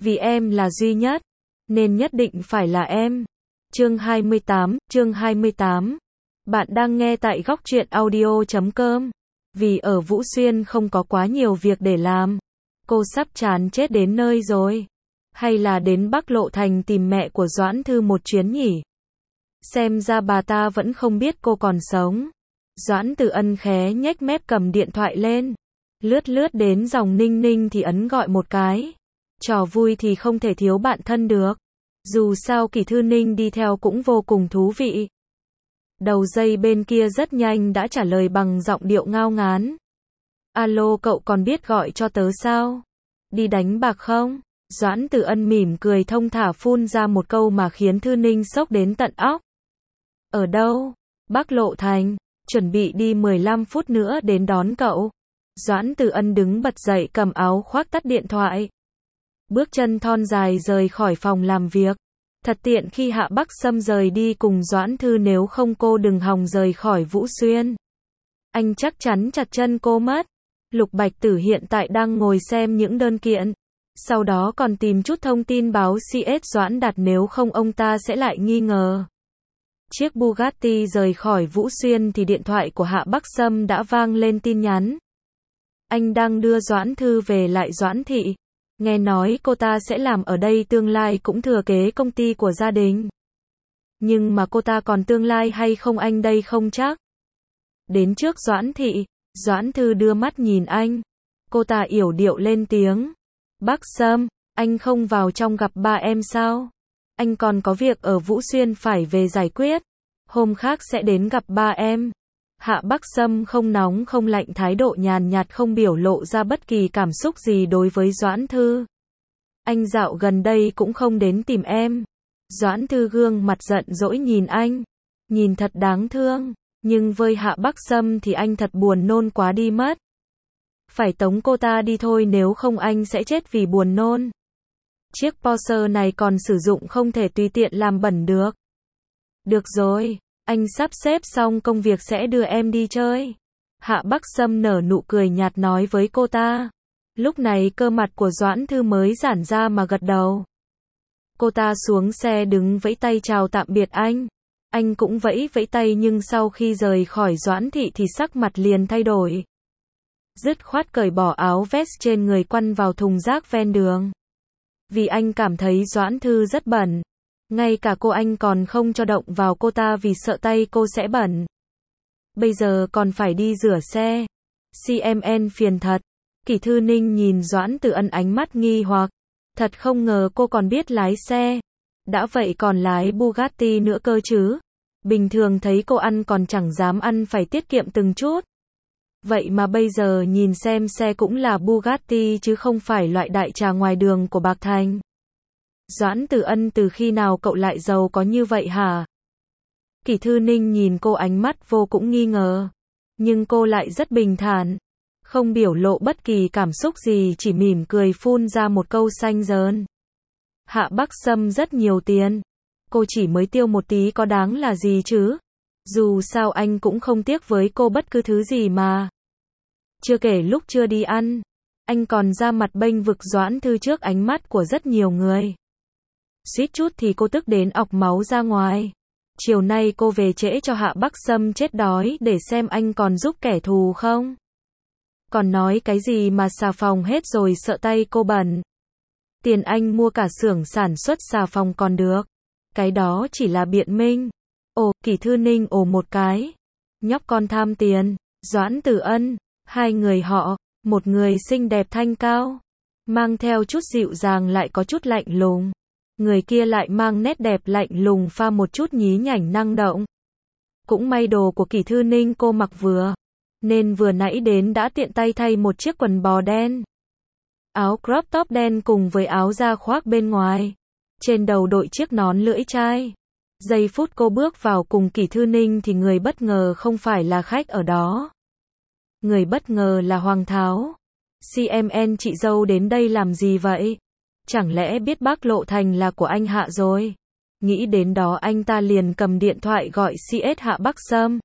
Vì em là duy nhất, nên nhất định phải là em. Chương 28. Bạn đang nghe tại góc truyện audio.com. Vì ở Vũ Xuyên không có quá nhiều việc để làm. Cô sắp chán chết đến nơi rồi. Hay là đến Bắc Lộ Thành tìm mẹ của Doãn Thư một chuyến nhỉ? Xem ra bà ta vẫn không biết cô còn sống. Doãn Tử Ân khé nhếch mép cầm điện thoại lên. Lướt đến dòng Ninh Ninh thì ấn gọi một cái. Trò vui thì không thể thiếu bạn thân được. Dù sao Kỷ Thư Ninh đi theo cũng vô cùng thú vị. Đầu dây bên kia rất nhanh đã trả lời bằng giọng điệu ngao ngán. Alo, cậu còn biết gọi cho tớ sao? Đi đánh bạc không? Doãn Tử Ân mỉm cười thông thả phun ra một câu mà khiến Thư Ninh sốc đến tận óc. Ở đâu? Bắc Lộ Thành. Chuẩn bị đi 15 phút nữa đến đón cậu. Doãn Tử Ân đứng bật dậy cầm áo khoác tắt điện thoại. Bước chân thon dài rời khỏi phòng làm việc. Thật tiện khi Hạ Bắc Sâm rời đi cùng Doãn Thư, nếu không cô đừng hòng rời khỏi Vũ Xuyên. Anh chắc chắn chặt chân cô mất. Lục Bạch Tử hiện tại đang ngồi xem những đơn kiện. Sau đó còn tìm chút thông tin báo CS Doãn Đạt, nếu không ông ta sẽ lại nghi ngờ. Chiếc Bugatti rời khỏi Vũ Xuyên thì điện thoại của Hạ Bắc Sâm đã vang lên tin nhắn. Anh đang đưa Doãn Thư về lại Doãn Thị. Nghe nói cô ta sẽ làm ở đây, tương lai cũng thừa kế công ty của gia đình. Nhưng mà cô ta còn tương lai hay không anh đây không chắc. Đến trước Doãn Thị, Doãn Thư đưa mắt nhìn anh. Cô ta yểu điệu lên tiếng. Bắc Sâm, anh không vào trong gặp ba em sao? Anh còn có việc ở Vũ Xuyên phải về giải quyết. Hôm khác sẽ đến gặp ba em. Hạ Bắc Sâm không nóng không lạnh, thái độ nhàn nhạt, không biểu lộ ra bất kỳ cảm xúc gì đối với Doãn Thư. Anh dạo gần đây cũng không đến tìm em. Doãn Thư gương mặt giận dỗi nhìn anh. Nhìn thật đáng thương. Nhưng với Hạ Bắc Sâm thì anh thật buồn nôn quá đi mất. Phải tống cô ta đi thôi, nếu không anh sẽ chết vì buồn nôn. Chiếc Porsche này còn sử dụng không thể tùy tiện làm bẩn được. Được rồi, anh sắp xếp xong công việc sẽ đưa em đi chơi. Hạ Bắc Sâm nở nụ cười nhạt nói với cô ta. Lúc này cơ mặt của Doãn Thư mới giãn ra mà gật đầu. Cô ta xuống xe đứng vẫy tay chào tạm biệt anh. Anh cũng vẫy tay, nhưng sau khi rời khỏi Doãn Thị thì sắc mặt liền thay đổi. Dứt khoát cởi bỏ áo vest trên người quăng vào thùng rác ven đường. Vì anh cảm thấy Doãn Thư rất bẩn. Ngay cả cô anh còn không cho động vào cô ta vì sợ tay cô sẽ bẩn. Bây giờ còn phải đi rửa xe. CMN phiền thật. Kỷ Thư Ninh nhìn Doãn Tử Ân ánh mắt nghi hoặc. Thật không ngờ cô còn biết lái xe. Đã vậy còn lái Bugatti nữa cơ chứ. Bình thường thấy cô ăn còn chẳng dám ăn, phải tiết kiệm từng chút. Vậy mà bây giờ nhìn xem xe cũng là Bugatti chứ không phải loại đại trà ngoài đường của Bạc Thành. Doãn Tử Ân, từ khi nào cậu lại giàu có như vậy hả? Kỷ Thư Ninh nhìn cô ánh mắt vô cùng nghi ngờ. Nhưng cô lại rất bình thản. Không biểu lộ bất kỳ cảm xúc gì, chỉ mỉm cười phun ra một câu xanh dờn. Hạ Bắc Sâm rất nhiều tiền. Cô chỉ mới tiêu một tí có đáng là gì chứ? Dù sao anh cũng không tiếc với cô bất cứ thứ gì mà. Chưa kể lúc chưa đi ăn, anh còn ra mặt bênh vực Doãn Thư trước ánh mắt của rất nhiều người. Suýt chút thì cô tức đến ọc máu ra ngoài. Chiều nay cô về trễ cho Hạ Bắc Sâm chết đói để xem anh còn giúp kẻ thù không. Còn nói cái gì mà xà phòng hết rồi sợ tay cô bẩn. Tiền anh mua cả xưởng sản xuất xà phòng còn được. Cái đó chỉ là biện minh. Ồ, Kỷ Thư Ninh ồ một cái. Nhóc con tham tiền. Doãn Tử Ân. Hai người họ, một người xinh đẹp thanh cao, mang theo chút dịu dàng lại có chút lạnh lùng. Người kia lại mang nét đẹp lạnh lùng pha một chút nhí nhảnh năng động. Cũng may đồ của Kỷ Thư Ninh cô mặc vừa, nên vừa nãy đến đã tiện tay thay một chiếc quần bò đen. Áo crop top đen cùng với áo da khoác bên ngoài. Trên đầu đội chiếc nón lưỡi chai. Giây phút cô bước vào cùng Kỷ Thư Ninh thì người bất ngờ không phải là khách ở đó. Người bất ngờ là Hoàng Tháo. CMN, chị dâu đến đây làm gì vậy? Chẳng lẽ biết Bắc Lộ Thành là của anh Hạ rồi? Nghĩ đến đó anh ta liền cầm điện thoại gọi CS Hạ Bắc Sâm.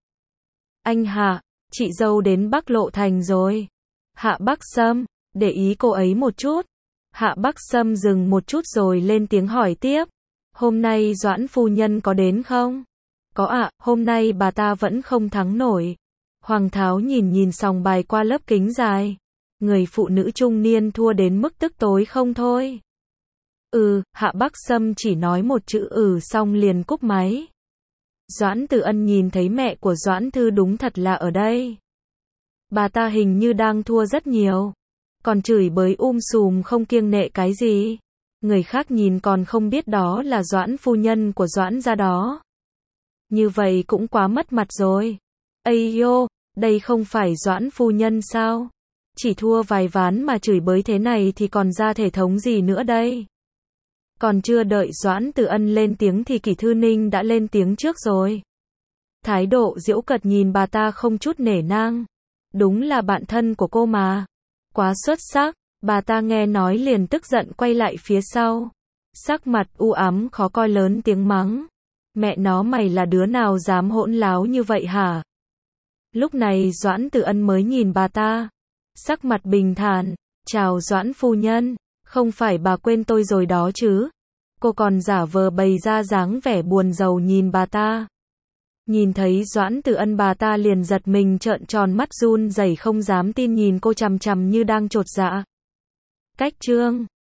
Anh Hạ, chị dâu đến Bắc Lộ Thành rồi. Hạ Bắc Sâm, để ý cô ấy một chút. Hạ Bắc Sâm dừng một chút rồi lên tiếng hỏi tiếp. Hôm nay Doãn phu nhân có đến không? Có ạ, hôm nay bà ta vẫn không thắng nổi. Hoàng Tháo nhìn nhìn sòng bài qua lớp kính dài. Người phụ nữ trung niên thua đến mức tức tối không thôi. Hạ Bắc Sâm chỉ nói một chữ xong liền cúp máy. Doãn Từ Ân nhìn thấy mẹ của Doãn Thư đúng thật là ở đây. Bà ta hình như đang thua rất nhiều. Còn chửi bới sùm không kiêng nệ cái gì. Người khác nhìn còn không biết đó là Doãn phu nhân của Doãn gia đó. Như vậy cũng quá mất mặt rồi. Ây yô, đây không phải Doãn phu nhân sao? Chỉ thua vài ván mà chửi bới thế này thì còn ra thể thống gì nữa đây? Còn chưa đợi Doãn Từ Ân lên tiếng thì Kỷ Thư Ninh đã lên tiếng trước rồi. Thái độ giễu cợt nhìn bà ta không chút nể nang. Đúng là bạn thân của cô mà. Quá xuất sắc, bà ta nghe nói liền tức giận quay lại phía sau. Sắc mặt u ám khó coi lớn tiếng mắng. Mẹ nó mày là đứa nào dám hỗn láo như vậy hả? Lúc này Doãn Từ Ân mới nhìn bà ta. Sắc mặt bình thản. Chào Doãn phu nhân, không phải bà quên tôi rồi đó chứ? Cô còn giả vờ bày ra dáng vẻ buồn rầu nhìn bà ta. Nhìn thấy Doãn Từ Ân bà ta liền giật mình trợn tròn mắt run rẩy không dám tin nhìn cô chằm chằm như đang chột dạ. Cách chương